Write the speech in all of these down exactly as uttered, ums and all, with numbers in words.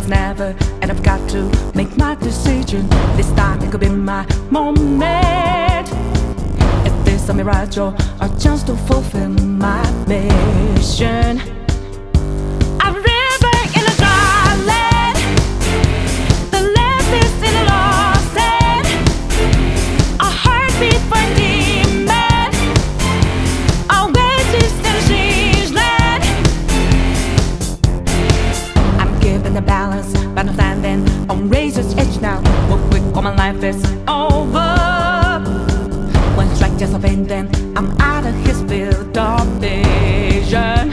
it's never, and I've got to make my decision. This time it could be my moment. Is this a mirage or a chance to fulfill my mission? A river in a dry land, the left is in a lost land, a heartbeat for a demon, a wages in a strange land. I'm giving the balance, but I'm standing on razor's edge now. Real quick, all my life is over. One strike just a pain, then I'm out of his field of vision.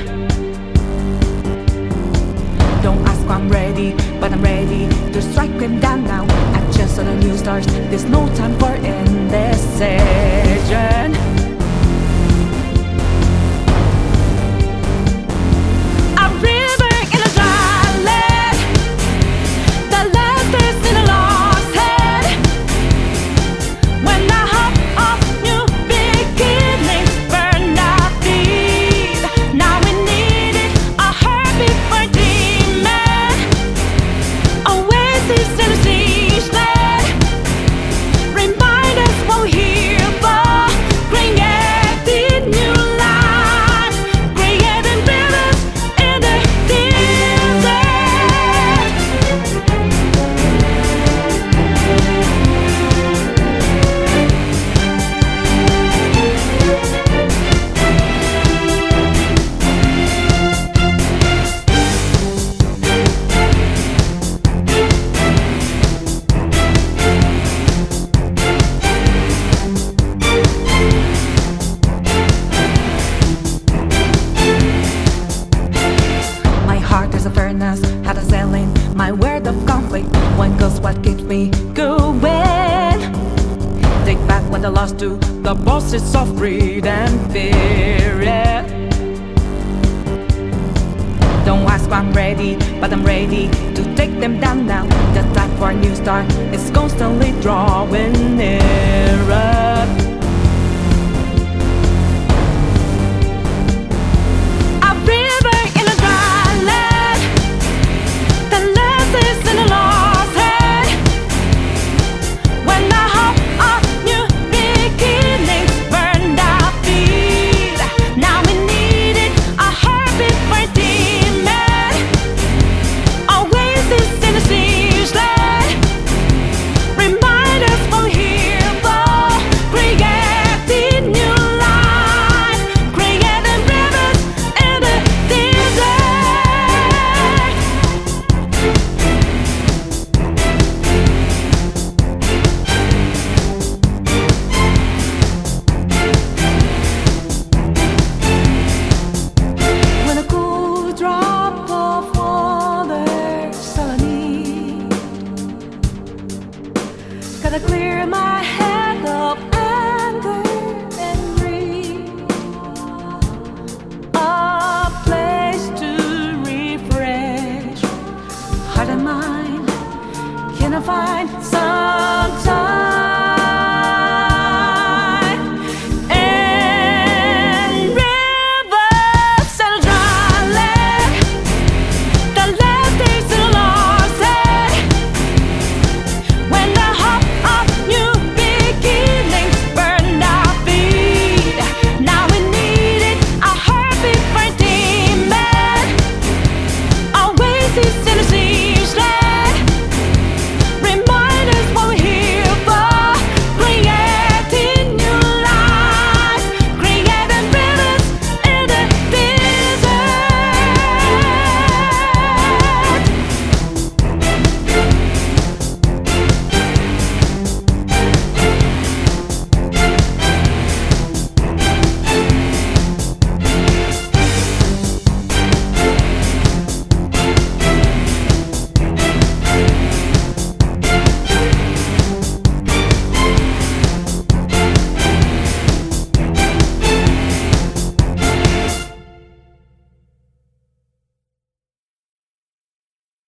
Don't ask why I'm ready, but I'm ready to strike him down now. I just saw the new stars, there's no time for indecision. A river in a dry land, the last is in a lost head. When I hop off new beginnings, burn our feet. Now we need it, a heartbeat for demon, oasis in a siege land. Remind us what we're here for, creating new life, creating rivers in the desert. My heart is a furnace, had a selling my word of conflict. One goes what keeps me going. Take back what I lost to the bosses of greed and fear. Yeah. Don't ask why I'm ready, but I'm ready to take them down now. The time for a new start is constantly drawing nearer. A river in a dry land, the last is in a lost head. When I hop off new beginnings, burn our feet. Now we need it, a heartbeat for demon, oasis in a siege land. Remind us what we're here for, creating new life, creating rivers in the desert. When a cool drop of water's all I need, gotta clear my head of anger and greed. A place to refresh heart and mind. Can I find some time in rivers and dry land? The last days in a lost head. When I hop off new beginnings, burn our feet. Now we need it, a heartbeat for demon, oasis